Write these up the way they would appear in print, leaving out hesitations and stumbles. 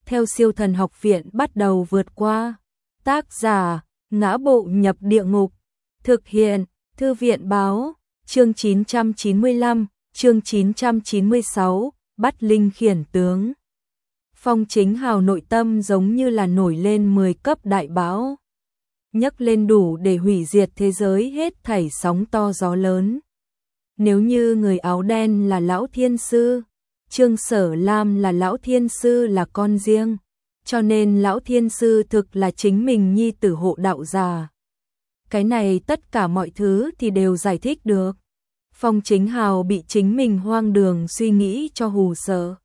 theo Siêu Thần Học Viện bắt đầu vượt qua. Tác giả: Ngã Bộ Nhập Địa Ngục. Thực hiện: Thư viện báo. Chương 995, chương 996, bắt linh khiển tướng. Phong Chính Hào nội tâm giống như là nổi lên 10 cấp đại bão, nhấc lên đủ để hủy diệt thế giới hết thảy sóng to gió lớn. Nếu như người áo đen là Lão Thiên Sư, Trương Sở Lam là Lão Thiên Sư là con riêng, cho nên Lão Thiên Sư thực là chính mình nhi tử hộ đạo già. Cái này tất cả mọi thứ thì đều giải thích được. Phong Chính Hào bị chính mình hoang đường suy nghĩ cho hù sợ.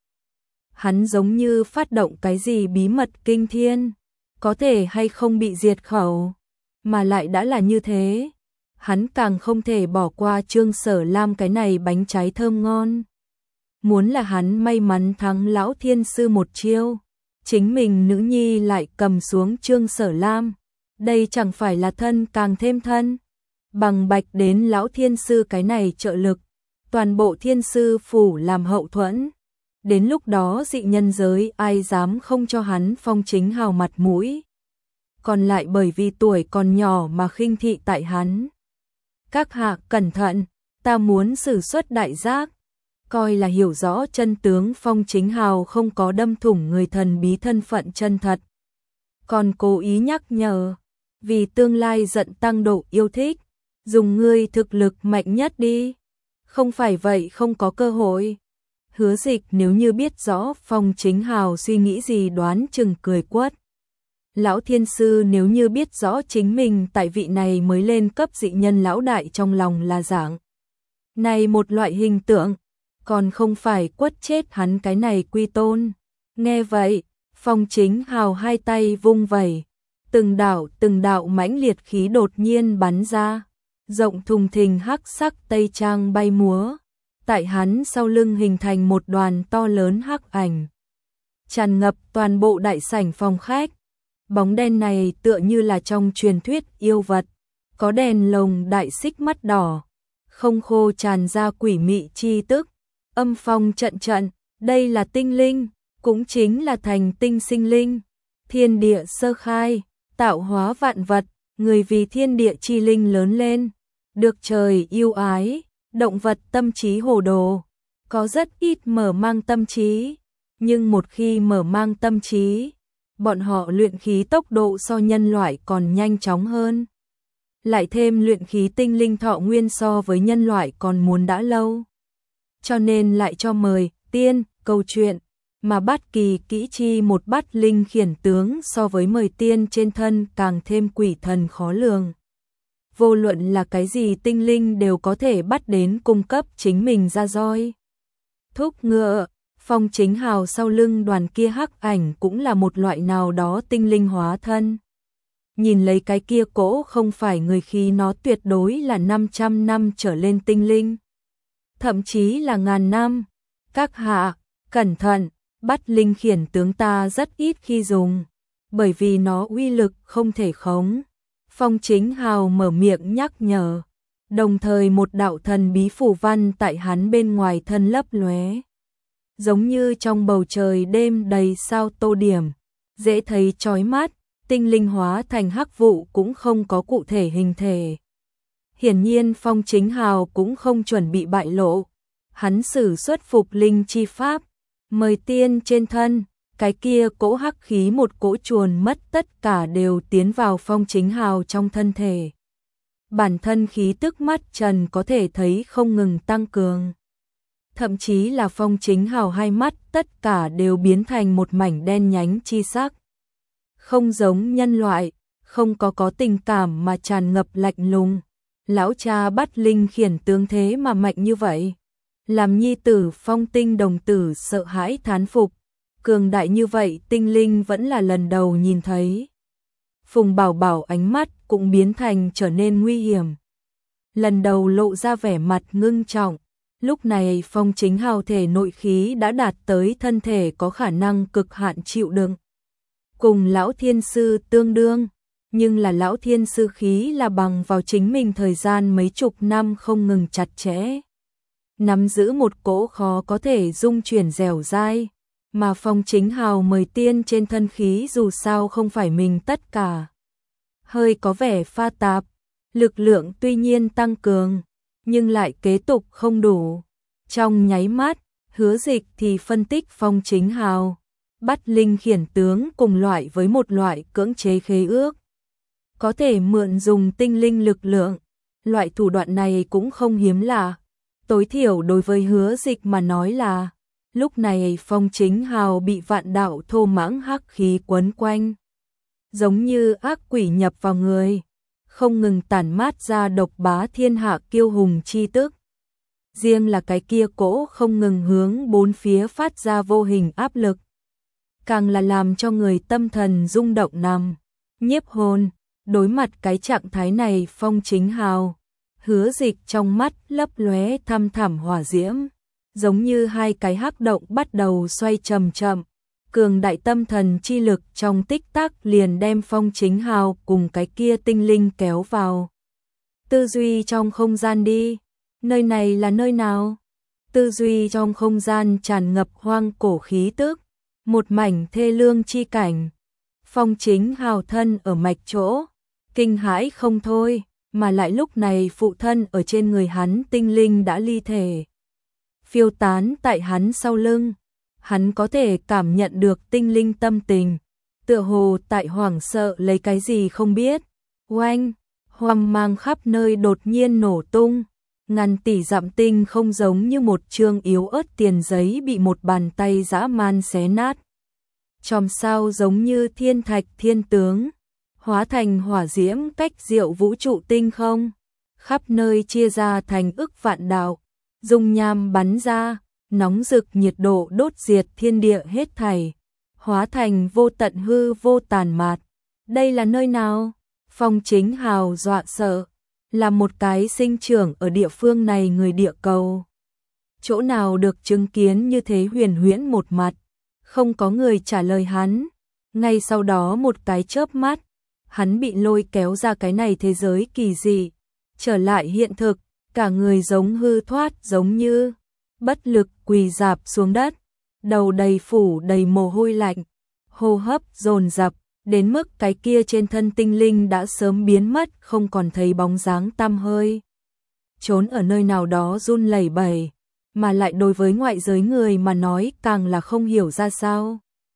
Hắn giống như phát động cái gì bí mật kinh thiên, có thể hay không bị diệt khẩu, mà lại đã là như thế. Hắn càng không thể bỏ qua Trương Sở Lam cái này bánh trái thơm ngon. Muốn là hắn may mắn thắng Lão Thiên Sư một chiêu, chính mình nữ nhi lại cầm xuống Trương Sở Lam, đây chẳng phải là thân càng thêm thân. Bằng bạch đến Lão Thiên Sư cái này trợ lực, toàn bộ Thiên Sư phủ làm hậu thuẫn. Đến lúc đó dị nhân giới ai dám không cho hắn Phong Chính Hào mặt mũi. Còn lại bởi vì tuổi còn nhỏ mà khinh thị tại hắn. Các hạ cẩn thận, ta muốn sử xuất đại giác. Coi là hiểu rõ chân tướng, Phong Chính Hào không có đâm thủng người thần bí thân phận chân thật. Còn cố ý nhắc nhở, vì tương lai giận tăng độ yêu thích, dùng ngươi thực lực mạnh nhất đi. Không phải vậy không có cơ hội. Hứa Dịch nếu như biết rõ Phong Chính Hào suy nghĩ gì đoán chừng cười quất. Lão Thiên Sư nếu như biết rõ chính mình tại vị này mới lên cấp dị nhân lão đại trong lòng là dạng này một loại hình tượng, còn không phải quất chết hắn cái này quy tôn. Nghe vậy, Phong Chính Hào hai tay vung vẩy, từng đạo mãnh liệt khí đột nhiên bắn ra, rộng thùng thình hắc sắc tây trang bay múa, tại hắn sau lưng hình thành một đoàn to lớn hắc ảnh, tràn ngập toàn bộ đại sảnh phòng khách. Bóng đen này tựa như là trong truyền thuyết yêu vật, có đèn lồng đại xích mắt đỏ, không khô tràn ra quỷ mị chi tức, âm phong trận trận, đây là tinh linh, cũng chính là thành tinh sinh linh, thiên địa sơ khai, tạo hóa vạn vật, người vì thiên địa chi linh lớn lên, được trời yêu ái, động vật tâm trí hồ đồ, có rất ít mở mang tâm trí, nhưng một khi mở mang tâm trí, bọn họ luyện khí tốc độ so nhân loại còn nhanh chóng hơn. Lại thêm luyện khí tinh linh thọ nguyên so với nhân loại còn muốn đã lâu. Cho nên lại cho mời, tiên, câu chuyện, mà bắt kỳ kỹ chi một bắt linh khiển tướng so với mời tiên trên thân càng thêm quỷ thần khó lường. Vô luận là cái gì tinh linh đều có thể bắt đến cung cấp chính mình ra roi. Thúc ngựa. Phong Chính Hào sau lưng đoàn kia hắc ảnh cũng là một loại nào đó tinh linh hóa thân. Nhìn lấy cái kia cỗ không phải người khi nó tuyệt đối là 500 năm trở lên tinh linh. Thậm chí là ngàn năm. Các hạ, cẩn thận, bắt linh khiển tướng ta rất ít khi dùng, bởi vì nó uy lực không thể khống. Phong Chính Hào mở miệng nhắc nhở, đồng thời một đạo thần bí phù văn tại hắn bên ngoài thân lấp lóe. Giống như trong bầu trời đêm đầy sao tô điểm, dễ thấy chói mắt, tinh linh hóa thành hắc vụ cũng không có cụ thể hình thể. Hiển nhiên Phong Chính Hào cũng không chuẩn bị bại lộ, hắn sử xuất phục linh chi pháp, mời tiên trên thân, cái kia cỗ hắc khí một cỗ chuồn mất tất cả đều tiến vào Phong Chính Hào trong thân thể. Bản thân khí tức mắt trần có thể thấy không ngừng tăng cường. Thậm chí là Phong Chính Hào hai mắt tất cả đều biến thành một mảnh đen nhánh chi sắc. Không giống nhân loại, không có tình cảm mà tràn ngập lạnh lùng. Lão cha bắt linh khiển tướng thế mà mạnh như vậy. Làm nhi tử Phong Tinh đồng tử sợ hãi thán phục. Cường đại như vậy tinh linh vẫn là lần đầu nhìn thấy. Phùng Bảo Bảo ánh mắt cũng biến thành trở nên nguy hiểm. Lần đầu lộ ra vẻ mặt ngưng trọng. Lúc này Phong Chính Hào thể nội khí đã đạt tới thân thể có khả năng cực hạn chịu đựng. Cùng Lão Thiên Sư tương đương, nhưng là Lão Thiên Sư khí là bằng vào chính mình thời gian mấy chục năm không ngừng chặt chẽ. Nắm giữ một cỗ khó có thể dung chuyển dẻo dai, mà Phong Chính Hào mời tiên trên thân khí dù sao không phải mình tất cả. Hơi có vẻ pha tạp, lực lượng tuy nhiên tăng cường, nhưng lại kế tục không đủ. Trong nháy mắt, Hứa Dịch thì phân tích Phong Chính Hào, bắt linh khiển tướng cùng loại với một loại cưỡng chế khế ước. Có thể mượn dùng tinh linh lực lượng, loại thủ đoạn này cũng không hiếm lạ. Tối thiểu đối với Hứa Dịch mà nói là, lúc này Phong Chính Hào bị vạn đạo thô mãng hắc khí quấn quanh. Giống như ác quỷ nhập vào người, không ngừng tản mát ra độc bá thiên hạ kiêu hùng chi tức. Riêng là cái kia cỗ không ngừng hướng bốn phía phát ra vô hình áp lực. Càng là làm cho người tâm thần rung động nằm, nhiếp hồn. Đối mặt cái trạng thái này Phong Chính Hào, Hứa Dịch trong mắt lấp lóe thăm thẳm hỏa diễm, giống như hai cái hắc động bắt đầu xoay chậm chậm, cường đại tâm thần chi lực trong tích tắc liền đem Phong Chính Hào cùng cái kia tinh linh kéo vào. Tư duy trong không gian đi, nơi này là nơi nào? Tư duy trong không gian tràn ngập hoang cổ khí tức, một mảnh thê lương chi cảnh. Phong Chính Hào thân ở mạch chỗ, kinh hãi không thôi, mà lại lúc này phụ thân ở trên người hắn tinh linh đã ly thể, phiêu tán tại hắn sau lưng. Hắn có thể cảm nhận được tinh linh tâm tình, tựa hồ tại hoảng sợ lấy cái gì không biết. Oanh, hoang mang khắp nơi đột nhiên nổ tung, ngàn tỷ dặm tinh không giống như một chương yếu ớt tiền giấy bị một bàn tay dã man xé nát. Chòm sao giống như thiên thạch thiên tướng, hóa thành hỏa diễm cách diệu vũ trụ tinh không, khắp nơi chia ra thành ức vạn đạo, dung nham bắn ra, nóng rực nhiệt độ đốt diệt thiên địa hết thảy, hóa thành vô tận hư vô tàn mạt. Đây là nơi nào? Phong Chính Hào dọa sợ, là một cái sinh trưởng ở địa phương này người địa cầu. Chỗ nào được chứng kiến như thế huyền huyễn một mặt, không có người trả lời hắn. Ngay sau đó một cái chớp mắt, hắn bị lôi kéo ra cái này thế giới kỳ dị, trở lại hiện thực, cả người giống hư thoát giống như bất lực quỳ rạp xuống đất, đầu đầy phủ đầy mồ hôi lạnh, hô hấp dồn dập, đến mức cái kia trên thân tinh linh đã sớm biến mất không còn thấy bóng dáng tăm hơi. Trốn ở nơi nào đó run lẩy bẩy, mà lại đối với ngoại giới người mà nói càng là không hiểu ra sao.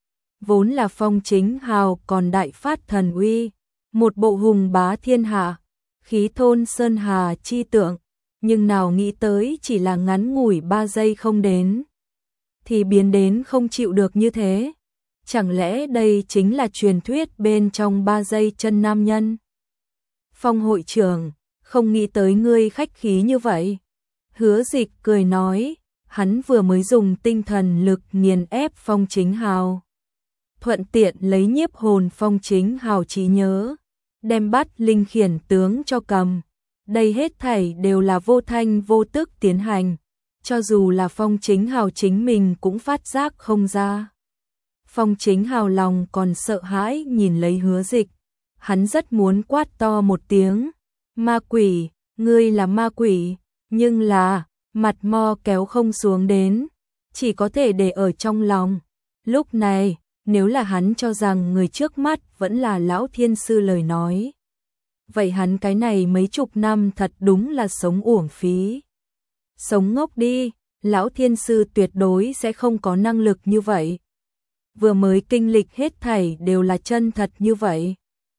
Vốn là Phong Chính Hào còn đại phát thần uy, một bộ hùng bá thiên hạ, khí thôn sơn hà chi tượng, nhưng nào nghĩ tới chỉ là ngắn ngủi 3 giây không đến, thì biến đến không chịu được như thế. Chẳng lẽ đây chính là truyền thuyết bên trong 3 giây chân nam nhân? Phong hội trưởng, không nghĩ tới ngươi khách khí như vậy. Hứa Dịch cười nói, hắn vừa mới dùng tinh thần lực nghiền ép Phong Chính Hào, thuận tiện lấy nhiếp hồn Phong Chính Hào trí nhớ, đem bắt linh khiển tướng cho cầm. Đây hết thảy đều là vô thanh vô tức tiến hành, cho dù là Phong Chính Hào chính mình cũng phát giác không ra. Phong Chính Hào lòng còn sợ hãi nhìn lấy Hứa Dịch, hắn rất muốn quát to một tiếng, ma quỷ, ngươi là ma quỷ, nhưng là, mặt mo kéo không xuống đến, chỉ có thể để ở trong lòng. Lúc này, nếu là hắn cho rằng người trước mắt vẫn là lão thiên sư lời nói, vậy hắn cái này mấy chục năm thật đúng là sống uổng phí. Sống ngốc đi, lão thiên sư tuyệt đối sẽ không có năng lực như vậy. Vừa mới kinh lịch hết thảy đều là chân thật như vậy.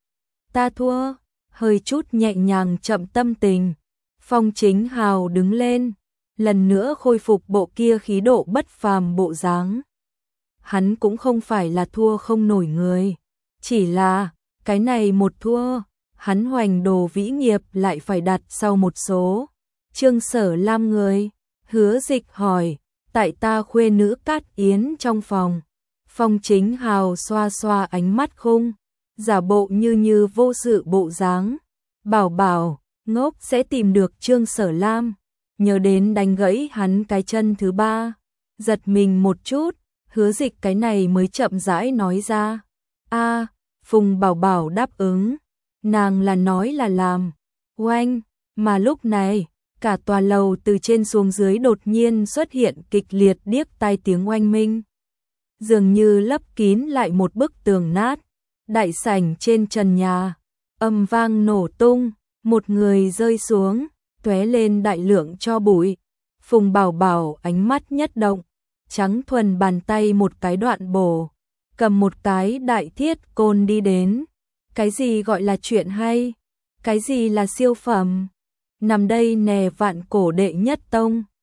Ta thua, hơi chút nhẹ nhàng chậm tâm tình. Phong Chính Hào đứng lên, lần nữa khôi phục bộ kia khí độ bất phàm bộ dáng. Hắn cũng không phải là thua không nổi người, chỉ là cái này một thua, hắn hoành đồ vĩ nghiệp lại phải đặt sau một số. Trương Sở Lam người, Hứa Dịch hỏi, tại ta khuê nữ Cát Yến trong phòng. Phong Chính Hào xoa xoa ánh mắt khung, giả bộ như vô sự bộ dáng. Bảo bảo, ngốc sẽ tìm được Trương Sở Lam, nhớ đến đánh gãy hắn cái chân thứ ba. Giật mình một chút, Hứa Dịch cái này mới chậm rãi nói ra. A, Phùng Bảo Bảo đáp ứng, nàng là nói là làm. Oanh, mà lúc này, cả tòa lầu từ trên xuống dưới đột nhiên xuất hiện kịch liệt điếc tai tiếng oanh minh. dường như lấp kín lại một bức tường nát. Đại sảnh trên trần nhà, âm vang nổ tung, một người rơi xuống, tóe lên đại lượng tro bụi. Phùng Bảo Bảo ánh mắt nhất động, trắng thuần bàn tay một cái đoạn bổ, cầm một cái đại thiết côn đi đến. Cái gì gọi là chuyện hay? Cái gì là siêu phẩm? Nằm đây nè, Vạn Cổ đệ nhất tông.